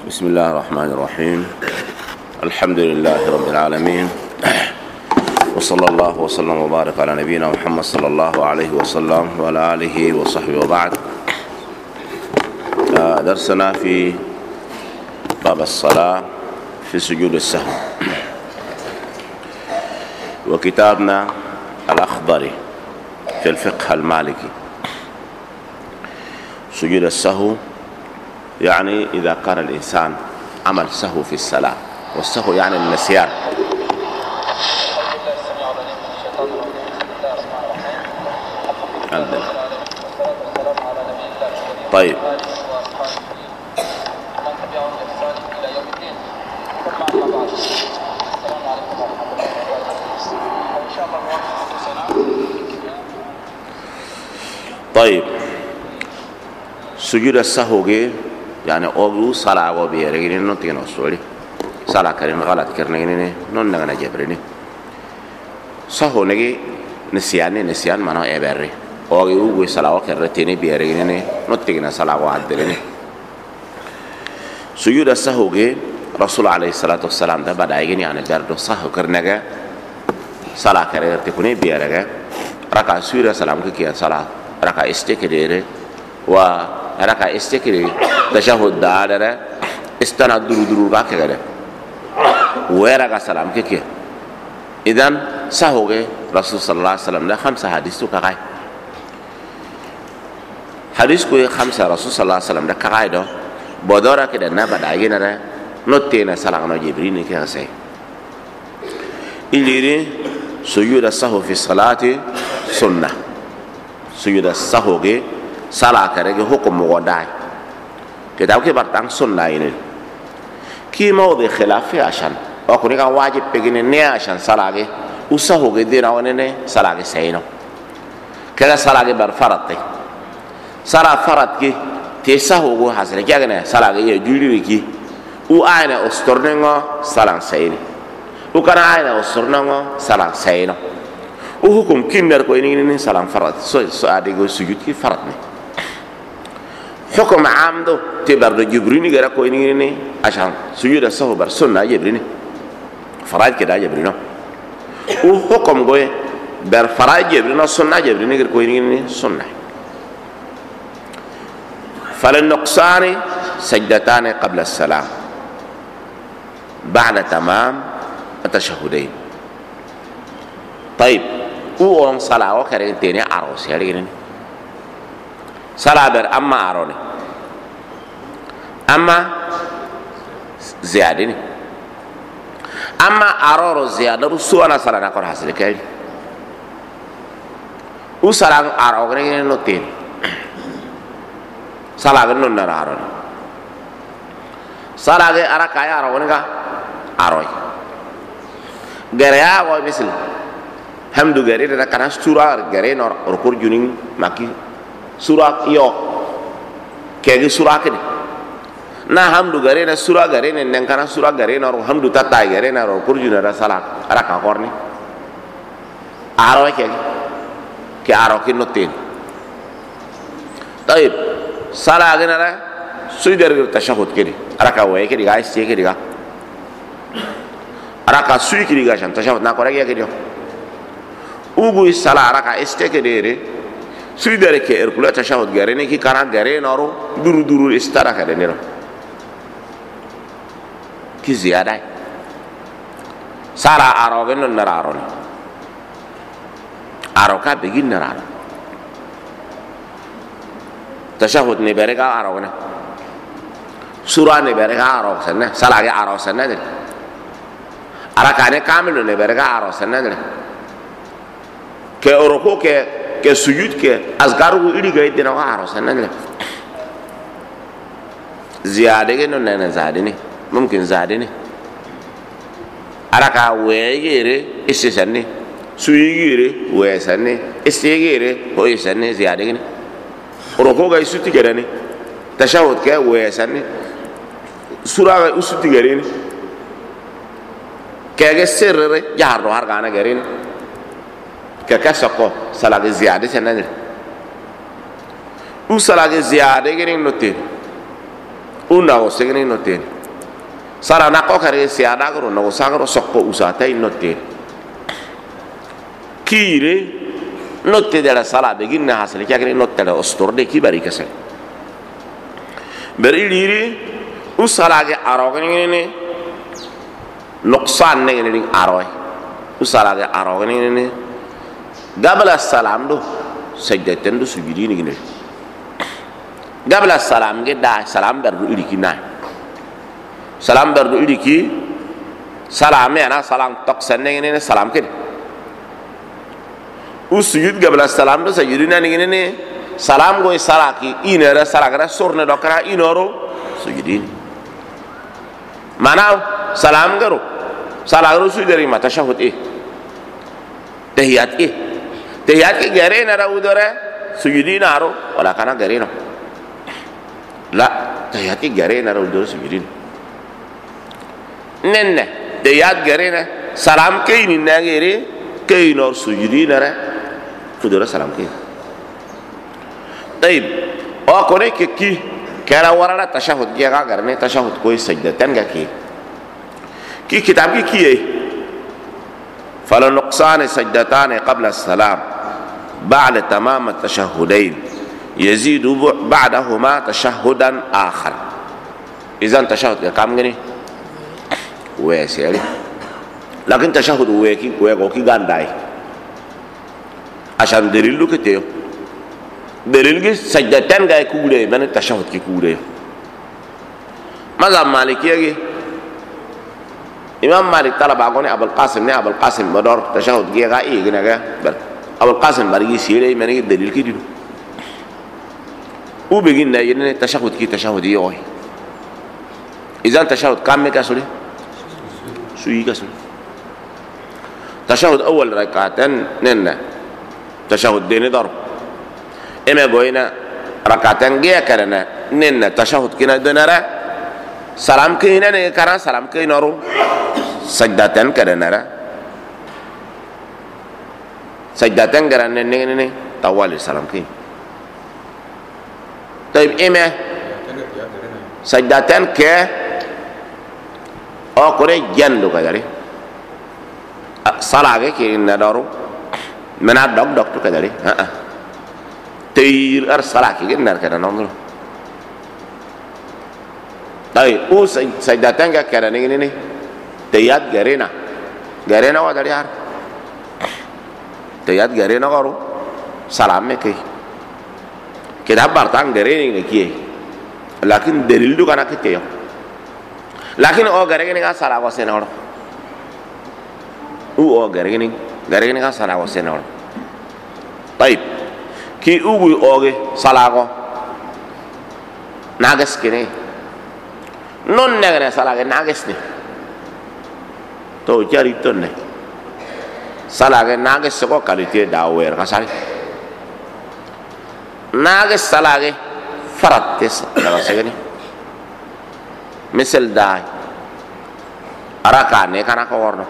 بسم الله الرحمن الرحيم. الحمد لله رب العالمين، وصلى الله وسلم وبارك على نبينا محمد صلى الله عليه وسلم وعلى آله وصحبه وبعد. درسنا في باب الصلاة في سجود السهو، وكتابنا الأخضري في الفقه المالكي. سجود السهو يعني إذا كان الإنسان عمل سهو في الصلاة، والسهو يعني النسيان. طيب، طيب سجود السهو يعني أولو صلاة وبيرجعني نتيجة نصولي صلاة كريم غلط كرنيني نون جبرني سهو نجي نسيان معناه إبرة أولو صلاة كرتيني بيرجعني نتيجة صلاة وعدلني. سجود السهو رسول عليه الصلاة والسلام ده بدأ يجيني يعني بردو سهو كرنجا صلاة كريم تكوني بيرجع ركع سورة سلام كي صلاة ركع استكريره و ركع استكري تشهد دارة استنا درو كده وركع سلام كي. إذن سهو رسول صلى الله عليه وسلم ده 5 حديث تو كاي حديث كوي 5 رسول صلى الله عليه وسلم ده كاي ده بدورة كده نبدا يجينا ده نوتينا سلام جبريل كده سي إليري سجود السهو في الصلاة سنة. سجود السهو صلاة كرجة حكم مقدار كتاب كبرتان سنة ini كي موضع خلافي عشان أكون كان واجب بيجي نيا عشان صلاة وسهو دينا ونني صلاة سينو كذا صلاة برفرط صلاة فرط تسهو حاصل كأنه صلاة يجولي كي وأنا أسترنعه صلاة سيني وكان أنا أسترنعه صلاة سينو وحكم كينر كويني صلاة فرط سؤال يقول سجود كي فرطني حكم عام دو تبرد جبريني غير كويني عشان سجود السهو برسنة جبريني فرائض كده جبرينه وحكم قوي برفرائض جبرينه سنة جبريني غير كويني سنة. فللنقصان سجدتان قبل السلام بعد تمام التشهدين. طيب وون صلاة وكرين تاني عروس يعني صلاة بر أما عروني أما زيادني أما عرور زيادة رسولنا صلاة نقول حصل كذي وصلاة عروني نوتين صلاة نون عروني صلاة أراكاي عروني كا عروي غريا وای مثل hamdu gari dana kana sura gari nor rukur juning maki sura yo kegi sura kene na hamdu gari na sura gari ne nen kana sura gari nor hamdu tata gari na rukur junara sala raka korni aro kegi ke aro ki notin. طيب sala gena ra suidar tashahhud kedi raka wae kedi ga isti kedi ga raka sui kedi ga shan tashahhud na koragi kedi ugu sala raka istekere suidare ke erkula tashahhud gare ne ki kana gare noro duru istara kade ne ki ziyada sala arogen non nararo ne aroka begin nararo tashahhud ne berega arogna sura ne berega arog sanna sala ge arog sanna ne araka ne kamil ne berega arog sanna ne ke oroko ke sujud ke azgaru iri ga idina wa aro sanan ziyade ge non na zadini mumkin zadini araka weyere isisani suyigire wesani istigire ho isani ziyade ge oroko ga isuti gerani tashahhud ke wesani sura ga usuti gerani kege sirre jarro har gana gerani ككسقة صلاة زيادة سنة وصلاة زيادة غير نوتين una o segni no ten sala na ko kare si ada gro no sagro sokko usata in no ten kire notte della sala begin na hasle kya kare notte la ostorde ki bari kase beri liri usala ge arogni ne nuqsan ne ne aroy usala ge arogni ne gabla salam do sajdaten do sujudi ni ne gabla salam ge da salam berdu iliki na salam berdu iliki salam ya na salam tok sanne ne salam ke usujud gabla salam do sujudi na ni ne salam go salaki inera salagara sorne do kara inoro sujudi mana salam garo salagaro sujudi ma tashahhud tahiyat tahiyat ke gare na ra udara sujudi naro wala kana gare no la tahiyat ke gare na ra udara sujudi nenne tahiyat gare na salam ke ni na gare ke no sujudi na ra udara salam ke طيب أكونه كي كلا ورا تشهد جاء كارني تشهد كوي سجدتين كي كتاب كي فلا نقصان سجدتان قبل السلام بعد تمام التشهدين يزيد بعدهما تشهدا آخر إذا تشهد كم غني ويسيري لكن تشهد ويكي غانداي عشان دليلو كتير دليل کے سجدتين گئے کودے میں نے تشہد کی کودے مذہب مالکی ہے امام مالک طلب آگوں نے ابو القاسم بدور تشہد کیا گا ایک نہ گیا ابو القاسم برگی سیڑے میں نے دلیل کی دیلو او بگین نہ یہ نے تشہد کی تشہد یہ ہوئی اذن تشہد کام میں کیا سوڑے سوئی کا سوڑے تشہد اول رکعتين نن تشہد دینے ضرب إما قوينا ركعتين جيا كرنا نن تشهد كنا دنارا سلام كينا نكرا سلام كينا رو سجدتين كرنا را سجدتين كرنا نن طوال السلام كين طيب إما سجدتين ك أو كره جندو كذا صلاة كينا دارو منا دك تو كذا تير أرسلك كنا كذا نقول طيب أو سجدتين كذا نيجي تيات غرينا وادري هار تيات غرينا كارو سلام مكي كده بارتان غرينا كيه لكن دليل دو كنا كتير لكن أو غرينا كا سلام وسنا ورو أو غرينا كا سلام وسنا ورو طيب ki ugu oge salago nagas kene non negre salage nagas ni to jari tonne salage nagas ko kalite dawer kasari nagas salage farattes daga segeni misal dai araka ne kana ko worno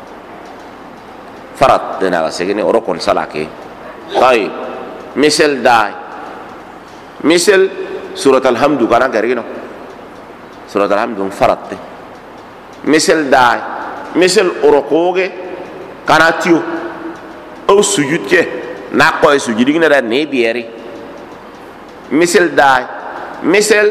farat daga segeni orokon salake طيب مثل داي مثل سورة الحمد كنا قرينه سورة الحمد فرط مثل داي مثل أرقوغ كنا تيو أو سجود كه ناقوي سجودين را نبياري مثل داي مثل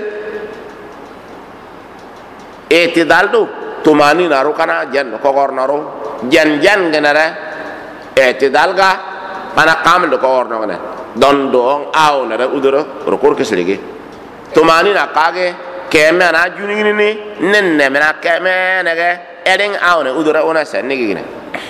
اعتدال دو تماني نارو كنا جن كوغور نارو جن كنا اعتدال كا كنا كامل كوغور نارو don dong aw na udoro rokor ke selege to mani na kage keme na juni ni nenne mena keme na ge eden aw na udoro ona sanne gine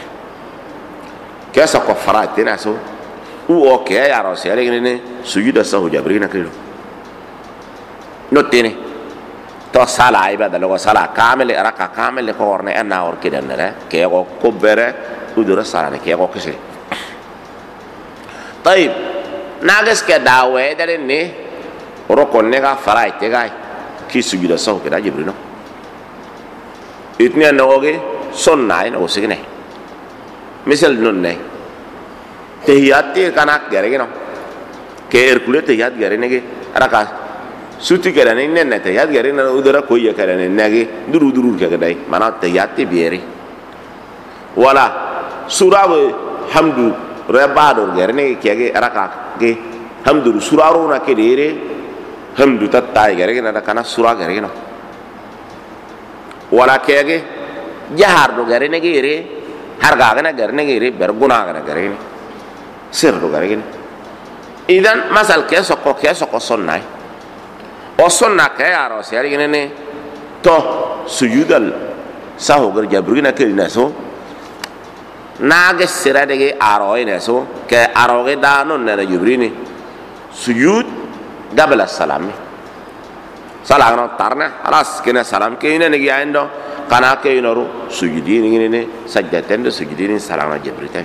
kesa ko farate na so u o ke ya ro sele gine sujuda sahu jabrina kilo no tene to sala ibada lo sala kamele raka kamele ko orne anna or kidan na ke ko kobere udoro sala ke ko kese طيب nagas ke dawe dare ne rokon ne ga farai te gai ki sujuda sahu ke da jibrino itne na oge sonna ina osigne misal non ne tahiyat kana gare no ke erkule tahiyat gare ne ge raka suti kada ne ne tahiyat gare na udara ko ya kada ne nage duru ka dai mana tahiyat te biere wala sura hamdu rabado gare ne kege raka ge hamdu suraro na ke dire hamdu tatai gare na kana sura gare no wala kege jahar do gare ne gere harga gane gare ne gere berguna gare ne sir do gare ne idan masal ke sokko sonnai o sonna ke aro seri ne to sujudal saho gar jabrina ke na so nage sira de aro ine so ke aro ge da non na jubrini sujud qabla salam salam tarna alas kena salam ke ine ne ando kana ke inoru sujudini ne sajdaten do sujudini salam jabrita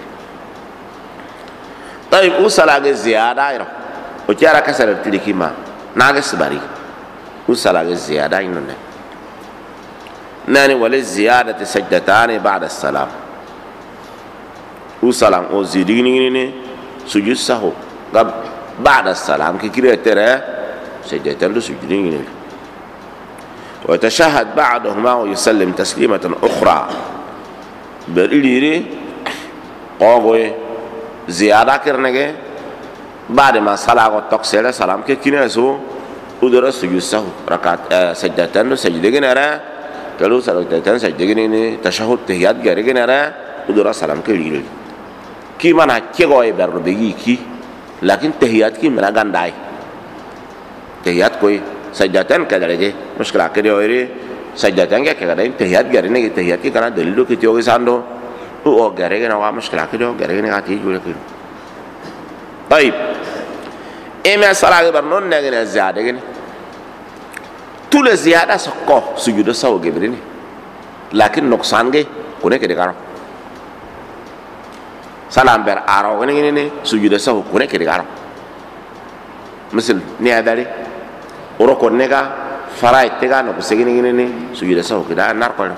طيب وصلاة زيادة يرو وجارة كسر تلكي ما ناقص باري وصلاة زيادة ينونه ناني وللزيادة سجدتان بعد السلام وصلاة وزيديني سجود سهو بعد السلام كي كده ترى سجدتان دو سجديني ويتشهد بعدهما ويسلم تسليمة أخرى بريلي قوي زيادة كرنجة بعد ما صلاة وتقصير سلام كنا سو ودرا سجود سهو ركعت سجدتان سجدين نرى كلو سجدتان سجدين تشهد تهيات غيرين نرى ودرا سلام كليل كي منا كيغوي بربيجي كي لكن تهيات كي منا غنداي تهيات كوي سجدتان كدرجة مشكلة كده ويري سجدتان كدرجة تهيات غيرين تهيات كي كنا دليلو كتير ساندو هو غيرين نوا مشكلة كده غيرين غاتي يقول كده طيب إما صلاة برنون نجنا زيادة كده طول زيادة سكوا سجود سوا جبريني لكن نقصان جه كونه كده كارو سلام بر أراو كده سجود سوا كونه كده كارو مثل نياداري وركون نجا فرايت تجا نقصي كده سجود سوا كده النار كله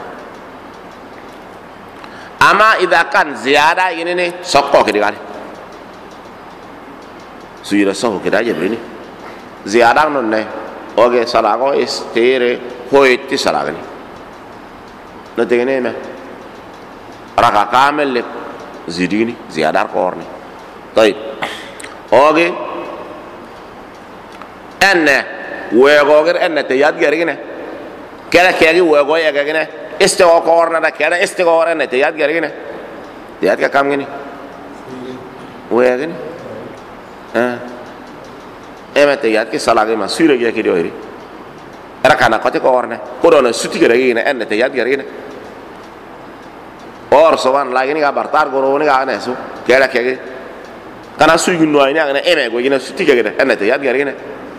أما إذا كان زيادة سكوا كده كارو sujud sahu kita aja begini ziarah nonne oke salago istere hoiti salagani nanti ini mah raka kamel le zidini ziarah korni taib oke enne wegoger enne teyat gerigine kera kegi wego ya gerigine istiwa korna da kera istiwa enne teyat gerigine teyat ka kam gini wegini emete yat ke salage ma sure ge ke doiri rakana kote ko orne ko do na suti ge regi ne enne te yat ge regi ne or soban lagi ni ga bartar go ro ni ga ne su ke ra ke kana su yu no ni ne eme go gina suti ge ne enne te yat ge regi ne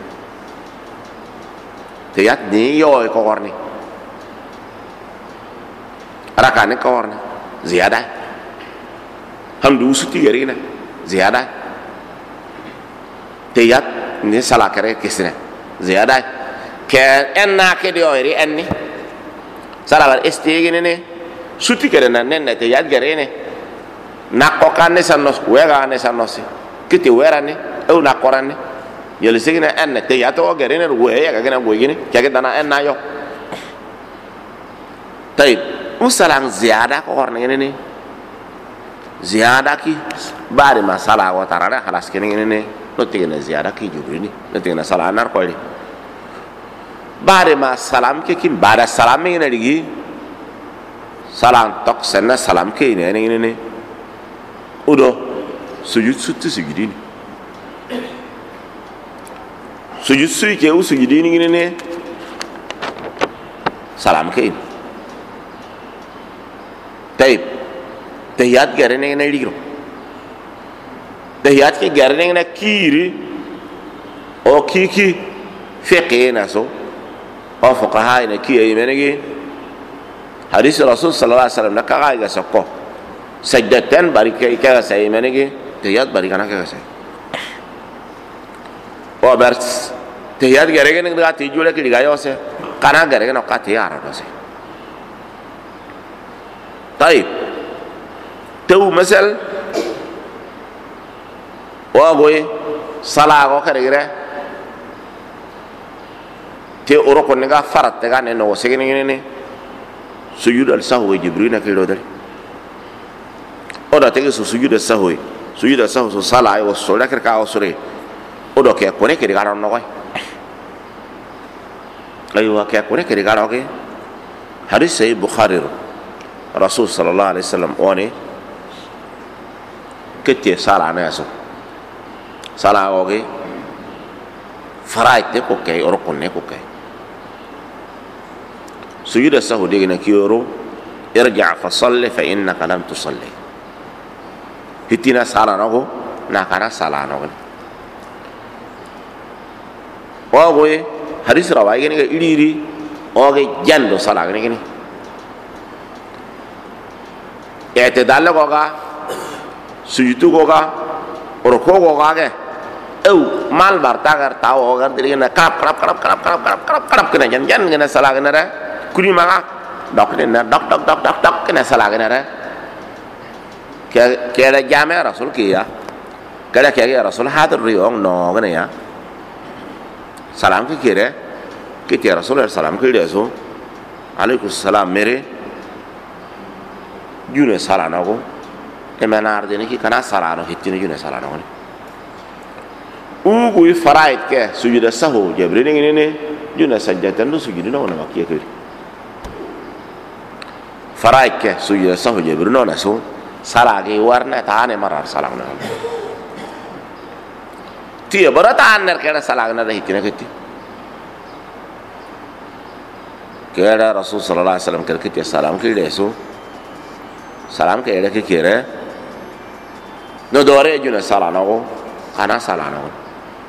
te yat ni yo ko orne rakane ko orne ziyada hamdu suti ge regi ne ziyada teyat ni sala kare kisne ziyada ke enna ke di ori enni sala bar istigi ne suti kare na nenne teyat gare ne nakko kanne sannos wega ne sannosi kiti werane e na korane yeli sigine enne teyat o gare ne we ya gane go gine ke dana enna yo tayib usalang ziyada ko orne ne ziyada ki bari masala wa tarara khalas kene ne notigena ziyada ki jubrini notigena salam nar ko bare ma salam ke kin bara salam ne ligi salam tok senna salam ke ne udo sujud sutti sujudini sujud suy ke usujudini ne salam ke tayib tahiyat gare ne ligro tahiyat ke garne na kiri o kiki fiqh na so o fuqaha na kiyi menegi hadis rasul sallallahu alaihi wasallam nakaga ga sokko sajdatan barika ika sai menegi tahiyat barika na ka sai o bar tahiyat gare ne ga tijule ki diga yo se kana gare ne ka tiyara do se tayib تو مثل واغوي صلاة وكره te oro ko nga farat ga ne no segene ne sujud al sahwi jibril ke do dal oda te sujud al sahwi so sala ay so la ka o sore odo ke ko ne ke ga no ko aywa ke ko ne ke ga ro ke hadis sahih bukhari rasul sallallahu alaihi wasallam one kete sala na so sala o ke faraite ko ke oro ko ne ko ke سجود السهو دينا كيورو ارجع فصلي فإنك لم تصلي هتنا سالا نغو ناكارا سالا نغو وغوي حديث رواي غني إليري وغي جندو سالا غني اعتدال غوغا سجدو غوغا وركو غوغا او مال بارتاغر تاو غار دينا كرap كنا جن كنا سالا غنا kuni maga dok ne dok kena salah kena ra ke ada jame rasul ki ya kada ke ya rasul hadir riong no kena ya salam ki kire ki ya rasul salam ki deso alaikum salam mere june salah na ko e manar de ni ki kana salah no hitini june salah no u gui farait ke sujuda sahu jibril ni june sajjatan du sujudu no na ki ke faraike sujud sahu jibril no nasu salagi warna taane marar salagna tiya barata anner keda salagna da hitina keti keda rasul sallallahu alaihi wasallam keti salam ki desu salam ke eda ki kire no dore juna salana go ana salana go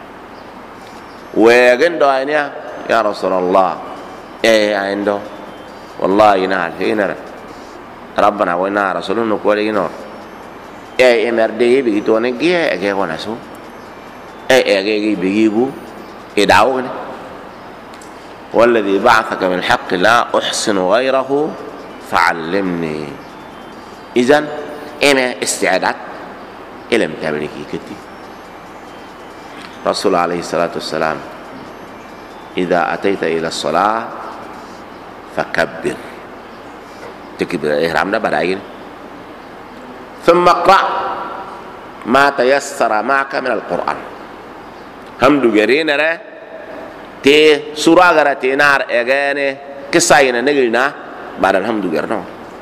wegen do anya ya rasulullah aindo wallahi na hina ربنا وإنا رسولنا نقول إنه MRD begitu ane dia kayak mana so kayak begitu idau ni والذي بعثك من الحق لا أحسن غيره فعلمني إذن أنا استعداد إلى متابعتي كتي رسول عليه الصلاة والسلام إذا أتيت إلى الصلاة فكبر تكبر الإحرام ده بدأين ثم اقرأ ما تيسر معك من القرآن هم دوغرين ده تي سورة غرا تينار اغاني كساينا نغلنا بعد الحمد دوغرنا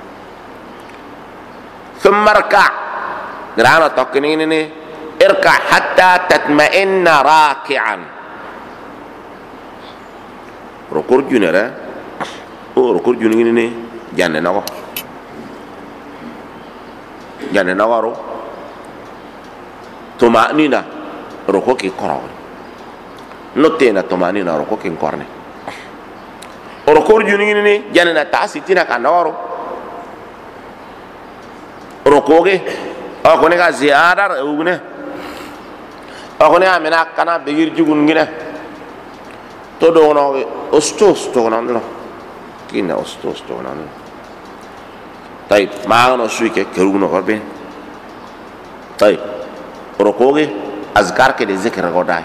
ثم اركع غرانا توكنين اركع حتى تطمئن راكعا ركوع جنرا او ركوع جنين janne nago ro tumanina roko ki koro notena tumanina roko ki korne roko juni ni janne na tasitina kanoro roko ge o ko ne ga ziyadar ugne o ko ne amena kana begir jugun ngine to do no ostos to no kina ostos to no طيب معنا شوية كرونا قربين طيب ركوعي أذكار كده ذكر قداي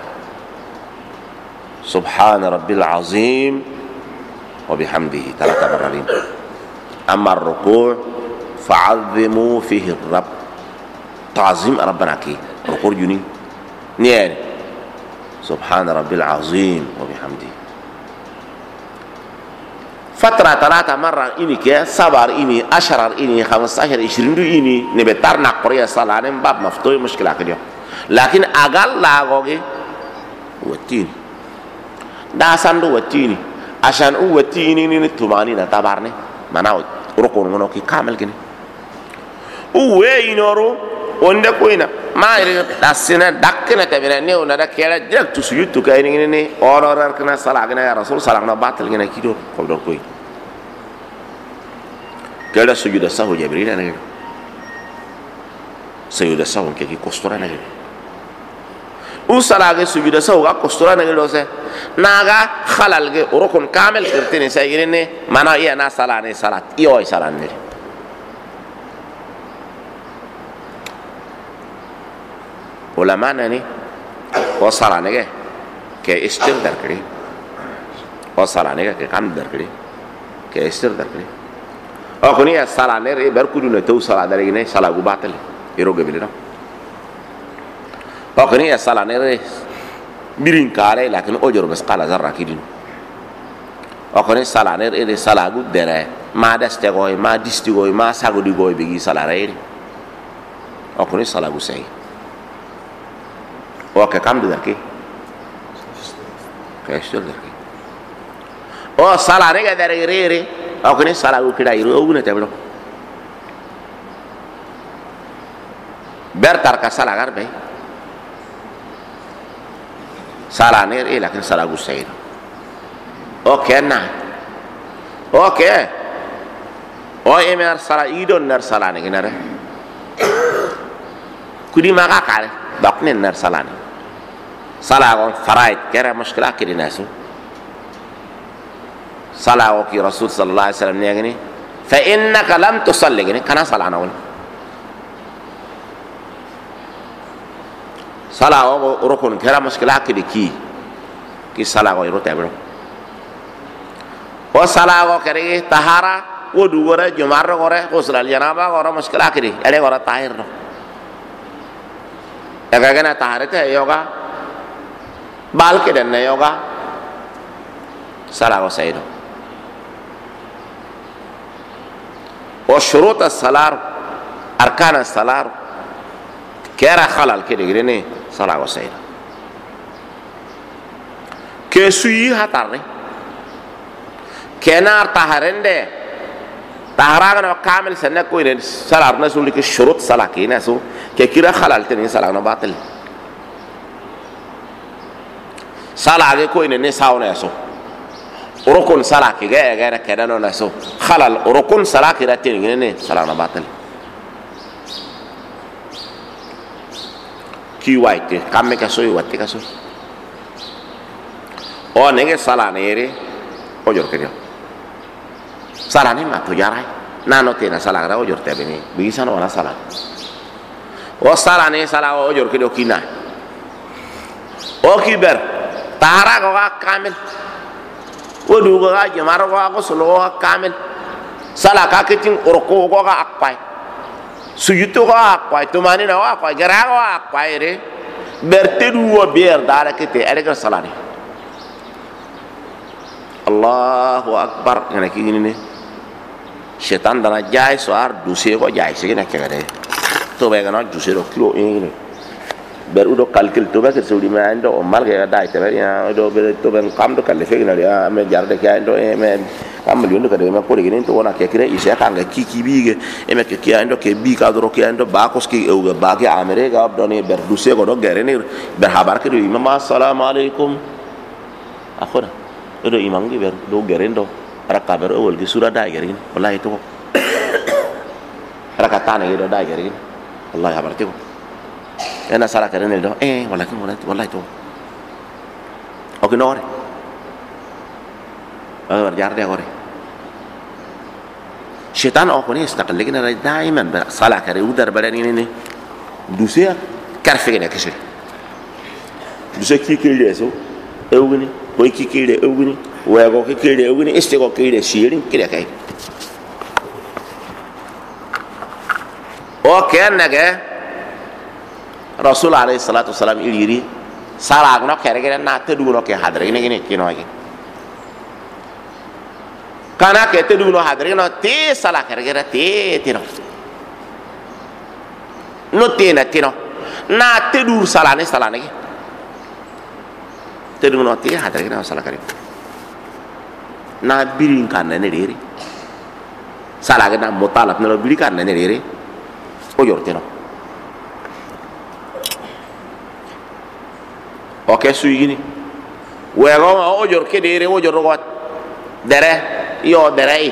سبحان ربي العظيم وبحمده 3 مرات أما الركوع فعظموا فيه الرب تعظيم ربنا كي ركوع جني نيان سبحان ربي العظيم وبحمده فترة 3 مرة إني كه صبر إني 10 إني 15 20 إني نبتار نقرأ صلاة باب مفتوح مشكلة كده لكن أقل لاغوغي وتين دا ساندو وتيني عشان وتيني نتماني نتابرني مناو ركون منو كي كامل كني وينورو wonde koyna maire dasina dakkena tabina new na dakela direct to sujud to kay ni ororar kana sala gina ya rasul salam na batal gina kido ko do koy kala sujud sahu jibril na sujud sahu ke ki kostora na usala ge sujud sahu ga kostora na do se naga khalal ge rukun kamil kirtini say gine mana iya na sala ne salat iyo ay salan ne ulama nani wasara nege ke istimdar kiri o salane ga ke kam darkri ke estir darkri o kuni ya salane re ber kudu ne to sala dare ne sala gu batal iro ge bilino o kuni ya salane re birin kare lakin o jor bas qala zarra kidin o kuni salane re sala gu dere ma daste goy ma disti goy ma sagu di goy bigi sala re o kuni sala gu sei o ke kam darkri ke estir darkri o sala ne ga dare re o kuni sala gu kida iro o ne tablo bertar ka sala garbe sala ne re lakin sala gu sei okay na okay o emer sala idon nar sala ne ginare kudi maga kare bakne nar sala ne sala gon faraid kera mushkila kidi nasu sala o ki rasul sallallahu alaihi wasallam ne gini fa innaka lam tusalli gini kana sala na wala sala o rukun kera mushkila kidi ki sala o rote bro o sala o kere tahara o du gore jumar gore ghusl al janaba gore mushkila kidi ele gore tahir no ega gana taharete yoga bal ke den yoga sala o saydo o shurut as-salar arkan as-salar kera khalal kidi gini sala o saydo ke suyi hatarne kenar taharende taharaga kamil sanna ko ine salar na sul ke shurut sala ke na so ke kira khalal tani sala na batil sala ge ko ine ne sauna so rukun sala ke ga kada no na so khalal rukun sala ke ratin ne sala na batil ki waite kamme ka so watti ka so o nege sala nere o jor kenya sala ni ma to yarai nano tena sala ra o jor te beni bisa no na sala o sala ne sala o jor kedo kina o kiber tahara ko kamil o du ko ga jamar ko solo kamil sala ka kitin urko ko ga akpai suyuto ko akpai to mani na akpai gara ko akpai re bertedu o ber dara kete ele ga sala ni Allahu akbar ngene ki ni setan dana jay soar duse ko jay segene kegade to be gana duse do kilo ini ber udo calcul to be ke sudi ma ando o malge dai te ya do be to ben kam do kalle fegina ya me jarde ke ando e me kam li ondo kade ma ko ni to wona ke kire ise ka nga kiki bige e me ke ki ando ke bi ka do ke ando ba ko ski e uga ba ke amere ga do ni ber duse ko do gere ni ber habar ke do imam assalamu alaikum akhona do imam gi ber do gerendo raka ber awal gi sura da gerin wallahi to raka tane gi do da gerin wallahi habarti ko ena sala karen do wallahi to o ki nore bar jarde gore shaitan o ko ni istaqal legina daiman sala kare udar barani ni dusia karfe ne kishir dusia ki kile so ewgini ko ki kile ewgini wego ki kile ewgini istego kile shirin kile kai o kenage rasul alayhi salatu wasalam iliri sala no kere na tedu no ke hadre ni kino agi kana ke tedu no hadre no te sala kere te tino no te na tino na tedu sala ni tedu no te hadre na sala kare na birin kan ne dere sala ga na mutalab no birin kan ne dere o yortino o ke suyini wego o jor ke dere o jor got dere yo dere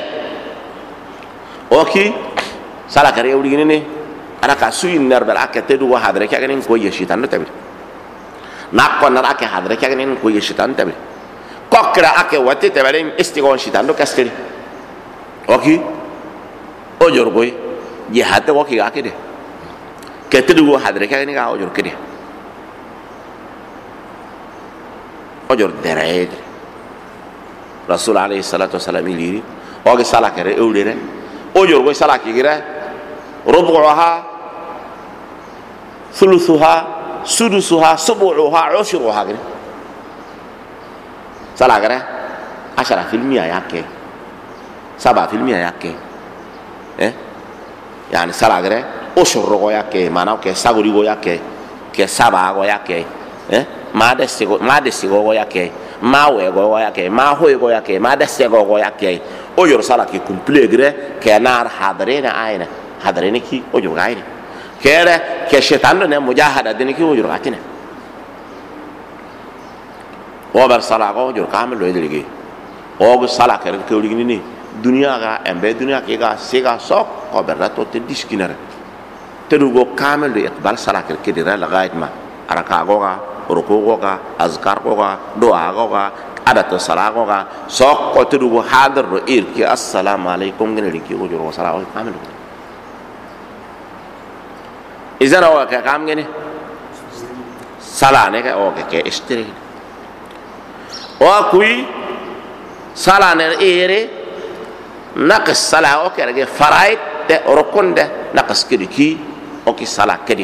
o ki sala kare uri ni ana ka suyin ner bel akete du wa hadre ka ganin ko yeshitan no tabi na ko nar ake hadre ka ganin ko yeshitan tabi kokra ake wate tabi istigon shitan do kasteri o ki o jor boy je hatte ko ki ga ke de ke te du wa hadre ka ganin ga o jor ke de ojor dere rasul alayhi salatu wasalam liri o ge sala kere ewlere o yor go sala kigire rubuha thuluthuha sudusuha subuha ushuruha gire sala kere 10% yake 7% yake yani sala kere ushuru go yake mana ke saguri go yake ke saba go yake ma de sigo go yake ma we go yake ma ho go yake ma de sigo go yake o yor sala ki complete gre ke nar hadarina aina hadarina ki o yor gairi kere ke shaitan ne mujahada din ki o yor gatina o bar sala go yor kamel lo edirigi o go sala kere ke origini ni dunia ga embe dunia ke ga sega sok o berra to te diskinare te dugo kamel lo iqbal sala kere ke dira la gaid ma araka go ga ruku go ga azkar go ga doa go ga adat sala go ga sok ko te dugo hadar ro ki assalamu alaikum gene ki o yor sala o kamel izan o ka kam gene sala ne ka o ke istiri o kui sala ne ere naqas sala o ke rage faraid de rokonde naqas ki o ki sala kedi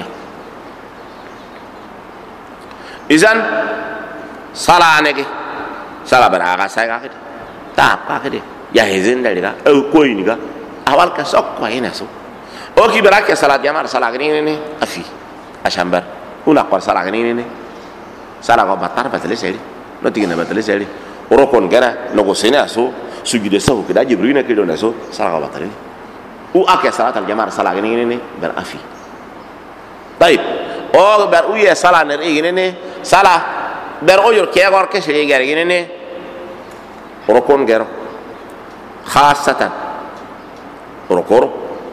izan sala ne ke sala bara ga sai ga kedi ta ka kedi ya hezin da riga o koy ni ga awal ka sok ko ina so o ki bara ke salat jamar sala gini ne afi ashambar una qor sala gini ne sala go batar batale seri no tigina batale seri rokon gara no go sena so sujude sahu kida jibril na kido na so sala go batale u ake salat al jamar sala gini ne ber afi طيب o ber u ye sala ne gini ne sala ber o yor ke gor ke seri gar gini ne rokon garo khasatan rokoro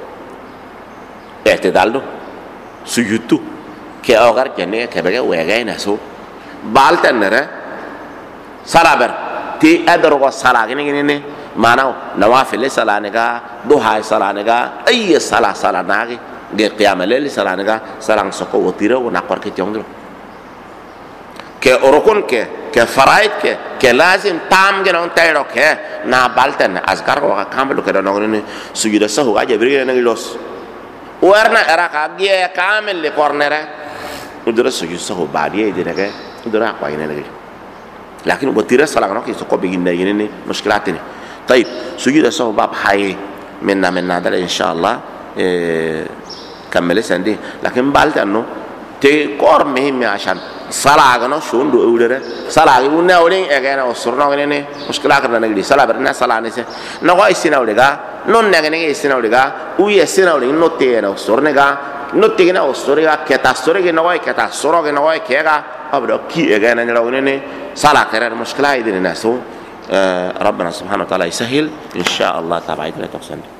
اعتدال سجودو كي اوغر جنيه كبغه ويغاينا سو بالتنره صلابر تي ادرو صلاه غني مانو نوافل صلاه نغا دوها صلاه نغا اي صلاه ناغي غير قيام الليل صلاه نغا صلاه سكو وتيرو ونقر كي جوندو كي اوركون كي فرايد كي لازم تام جنون تايرو كي نا بالتن اذكار كو كامل كده نغني سجود سهو اجا بري نغلوس warna era kagia kamel le cornera udara sujud sahu badiye direge udara kwa ina lagi lakin botira sala no ki so ko begin dai ne mushkilat ni طيب سجود sahu bab hay minna dala inshallah كمل سندي لكن بالتنو تي كور مهم عشان صلاه غنو شوندو اودره صلاه يونا ولين اغانا وسرنا غني مشكله كنا نغدي صلاه برنا صلاه نسه نغو اسينا ودغا نون نغني اسينا ودغا وي اسينا ودين نوتي انا وسرنغا نوتي غنا وسرغا كتا سرغا نغو كتا سرغا نغو كيغا ابدو كي اغانا نغني صلاه كره مشكله يدنا سو ربنا سبحانه وتعالى يسهل ان شاء الله تبعيد لا تقسم